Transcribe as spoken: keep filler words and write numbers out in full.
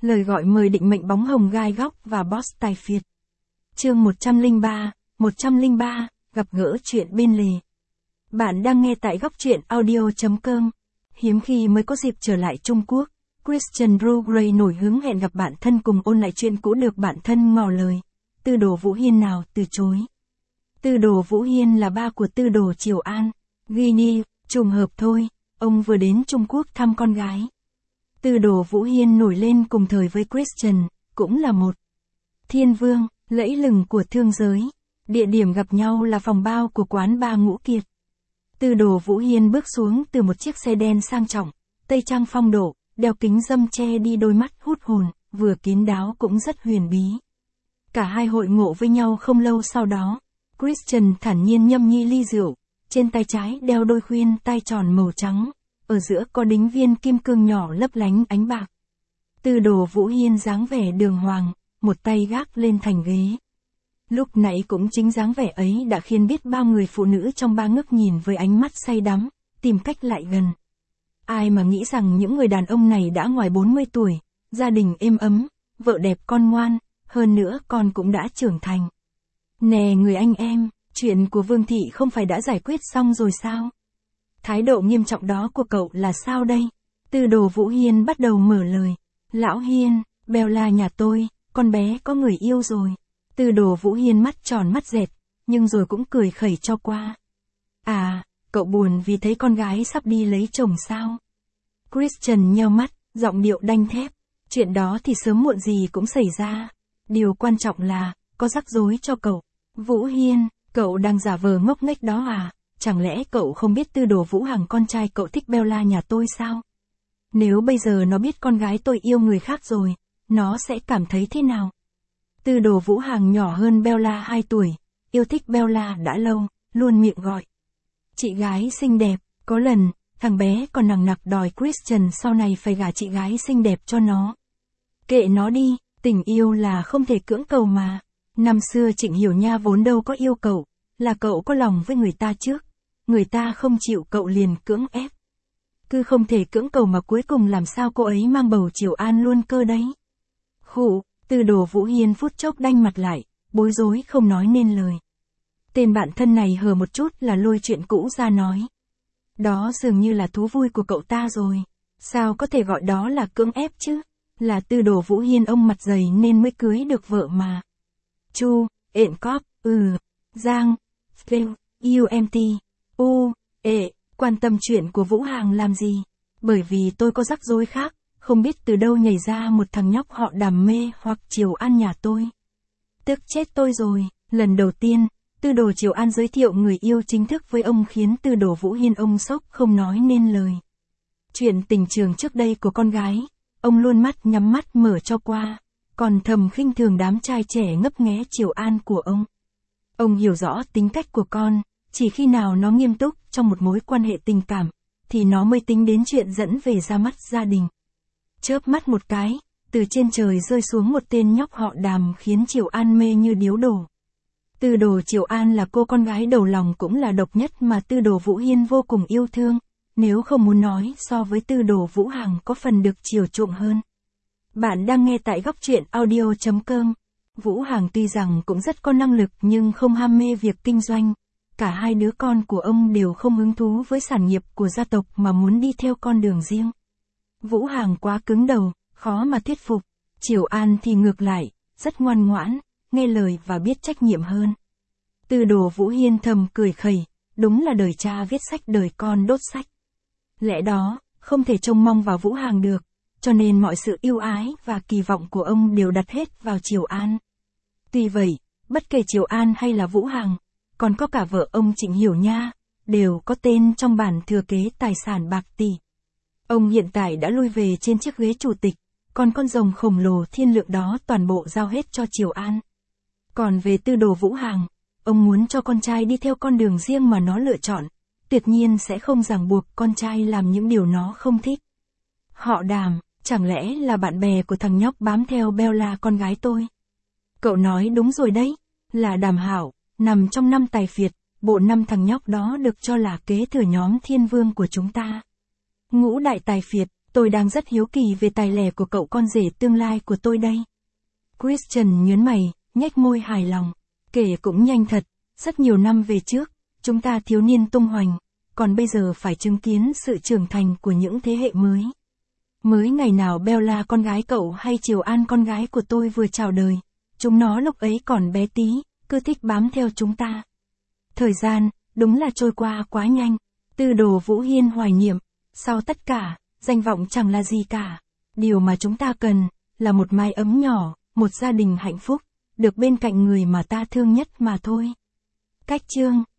Lời gọi mời định mệnh bóng hồng gai góc và boss tài phiệt. Chương một trăm lẻ ba, một trăm lẻ ba, gặp gỡ chuyện bên lề. Bạn đang nghe tại góc truyện audio chấm com. Hiếm khi mới có dịp trở lại Trung Quốc, Christian Rugray nổi hứng hẹn gặp bạn thân cùng ôn lại chuyện cũ được bạn thân ngỏ lời. Tư đồ Vũ Hiên nào từ chối. Tư đồ Vũ Hiên là ba của tư đồ Triều An. Ghi ni, trùng hợp thôi, ông vừa đến Trung Quốc thăm con gái. Tư đồ Vũ Hiên nổi lên cùng thời với Christian, cũng là một thiên vương, lẫy lừng của thương giới. Địa điểm gặp nhau là phòng bao của quán ba Ngũ Kiệt. Tư đồ Vũ Hiên bước xuống từ một chiếc xe đen sang trọng, tây trang phong độ, đeo kính râm che đi đôi mắt hút hồn, vừa kín đáo cũng rất huyền bí. Cả hai hội ngộ với nhau không lâu sau đó. Christian thản nhiên nhâm nhi ly rượu, trên tay trái đeo đôi khuyên tai tròn màu trắng, ở giữa có đính viên kim cương nhỏ lấp lánh ánh bạc. Tư đồ Vũ Hiên dáng vẻ đường hoàng, một tay gác lên thành ghế. Lúc nãy cũng chính dáng vẻ ấy đã khiến biết bao người phụ nữ trong ba ngước nhìn với ánh mắt say đắm, tìm cách lại gần. Ai mà nghĩ rằng những người đàn ông này đã ngoài bốn mươi tuổi, gia đình êm ấm, vợ đẹp con ngoan, hơn nữa con cũng đã trưởng thành. Nè người anh em, chuyện của Vương Thị không phải đã giải quyết xong rồi sao? Thái độ nghiêm trọng đó của cậu là sao đây? Tư đồ Vũ Hiên bắt đầu mở lời. Lão Hiên, Bella nhà tôi, con bé có người yêu rồi. Tư đồ Vũ Hiên mắt tròn mắt dẹt, nhưng rồi cũng cười khẩy cho qua. À, cậu buồn vì thấy con gái sắp đi lấy chồng sao? Christian nheo mắt, giọng điệu đanh thép. Chuyện đó thì sớm muộn gì cũng xảy ra. Điều quan trọng là, có rắc rối cho cậu. Vũ Hiên, cậu đang giả vờ ngốc nghếch đó à? Chẳng lẽ cậu không biết tư đồ Vũ Hằng con trai cậu thích Bella nhà tôi sao? Nếu bây giờ nó biết con gái tôi yêu người khác rồi, nó sẽ cảm thấy thế nào? Tư đồ Vũ Hằng nhỏ hơn Bella hai tuổi, yêu thích Bella đã lâu, luôn miệng gọi. Chị gái xinh đẹp, có lần, thằng bé còn nằng nặc đòi Christian sau này phải gả chị gái xinh đẹp cho nó. Kệ nó đi, tình yêu là không thể cưỡng cầu mà. Năm xưa Trịnh Hiểu Nha vốn đâu có yêu cậu, là cậu có lòng với người ta trước. Người ta không chịu cậu liền cưỡng ép. Cứ không thể cưỡng cầu mà cuối cùng làm sao cô ấy mang bầu Triều An luôn cơ đấy. Khụ, tư đồ Vũ Hiên phút chốc đanh mặt lại, bối rối không nói nên lời. Tên bạn thân này hờ một chút là lôi chuyện cũ ra nói. Đó dường như là thú vui của cậu ta rồi. Sao có thể gọi đó là cưỡng ép chứ? Là tư đồ Vũ Hiên ông mặt dày nên mới cưới được vợ mà. Chu, ện cóp, ừ, Giang, Phil, u em tê, u, ệ, quan tâm chuyện của Vũ Hằng làm gì? Bởi vì tôi có rắc rối khác, không biết từ đâu nhảy ra một thằng nhóc họ Đàm mê hoặc Triều An nhà tôi. Tức chết tôi rồi, lần đầu tiên, tư đồ Triều An giới thiệu người yêu chính thức với ông khiến tư đồ Vũ Hiên ông sốc không nói nên lời. Chuyện tình trường trước đây của con gái, ông luôn mắt nhắm mắt mở cho qua, còn thầm khinh thường đám trai trẻ ngấp nghé Triều An của ông. Ông hiểu rõ tính cách của con, chỉ khi nào nó nghiêm túc trong một mối quan hệ tình cảm, thì nó mới tính đến chuyện dẫn về ra mắt gia đình. Chớp mắt một cái, từ trên trời rơi xuống một tên nhóc họ Đàm khiến Triều An mê như điếu đổ. Tư đồ Triều An là cô con gái đầu lòng cũng là độc nhất mà tư đồ Vũ Hiên vô cùng yêu thương, nếu không muốn nói so với tư đồ Vũ Hằng có phần được chiều chuộng hơn. Bạn đang nghe tại góc truyện audio chấm com. Vũ Hằng tuy rằng cũng rất có năng lực nhưng không ham mê việc kinh doanh. Cả hai đứa con của ông đều không hứng thú với sản nghiệp của gia tộc mà muốn đi theo con đường riêng. Vũ Hằng quá cứng đầu, khó mà thuyết phục. Triều An thì ngược lại, rất ngoan ngoãn, nghe lời và biết trách nhiệm hơn. Tư đồ Vũ Hiên thầm cười khẩy, đúng là đời cha viết sách đời con đốt sách. Lẽ đó, không thể trông mong vào Vũ Hằng được, cho nên mọi sự yêu ái và kỳ vọng của ông đều đặt hết vào Triều An. Tuy vậy, bất kể Triều An hay là Vũ Hằng, còn có cả vợ ông Trịnh Hiểu Nha, đều có tên trong bản thừa kế tài sản bạc tỷ. Ông hiện tại đã lui về trên chiếc ghế chủ tịch, còn con rồng khổng lồ thiên lượng đó toàn bộ giao hết cho Triều An. Còn về tư đồ Vũ Hằng, ông muốn cho con trai đi theo con đường riêng mà nó lựa chọn, tuyệt nhiên sẽ không ràng buộc con trai làm những điều nó không thích. Họ Đàm, chẳng lẽ là bạn bè của thằng nhóc bám theo Bella con gái tôi? Cậu nói đúng rồi đấy, là Đàm Hảo, nằm trong năm tài phiệt, bộ năm thằng nhóc đó được cho là kế thừa nhóm thiên vương của chúng ta. Ngũ đại tài phiệt, Tôi đang rất hiếu kỳ về tài lẻ của cậu con rể tương lai của tôi đây. Christian nhớn mày, nhếch môi hài lòng. Kể cũng nhanh thật, rất nhiều năm về trước, chúng ta thiếu niên tung hoành, còn bây giờ phải chứng kiến sự trưởng thành của những thế hệ mới. Mới ngày nào Bella con gái cậu hay Triều An con gái của tôi vừa chào đời, chúng nó lúc ấy còn bé tí, cứ thích bám theo chúng ta. Thời gian, đúng là trôi qua quá nhanh. Tư Đồ Vũ Hiên hoài niệm, sau tất cả, danh vọng chẳng là gì cả. Điều mà chúng ta cần, là một mái ấm nhỏ, một gia đình hạnh phúc, được bên cạnh người mà ta thương nhất mà thôi. Cách chương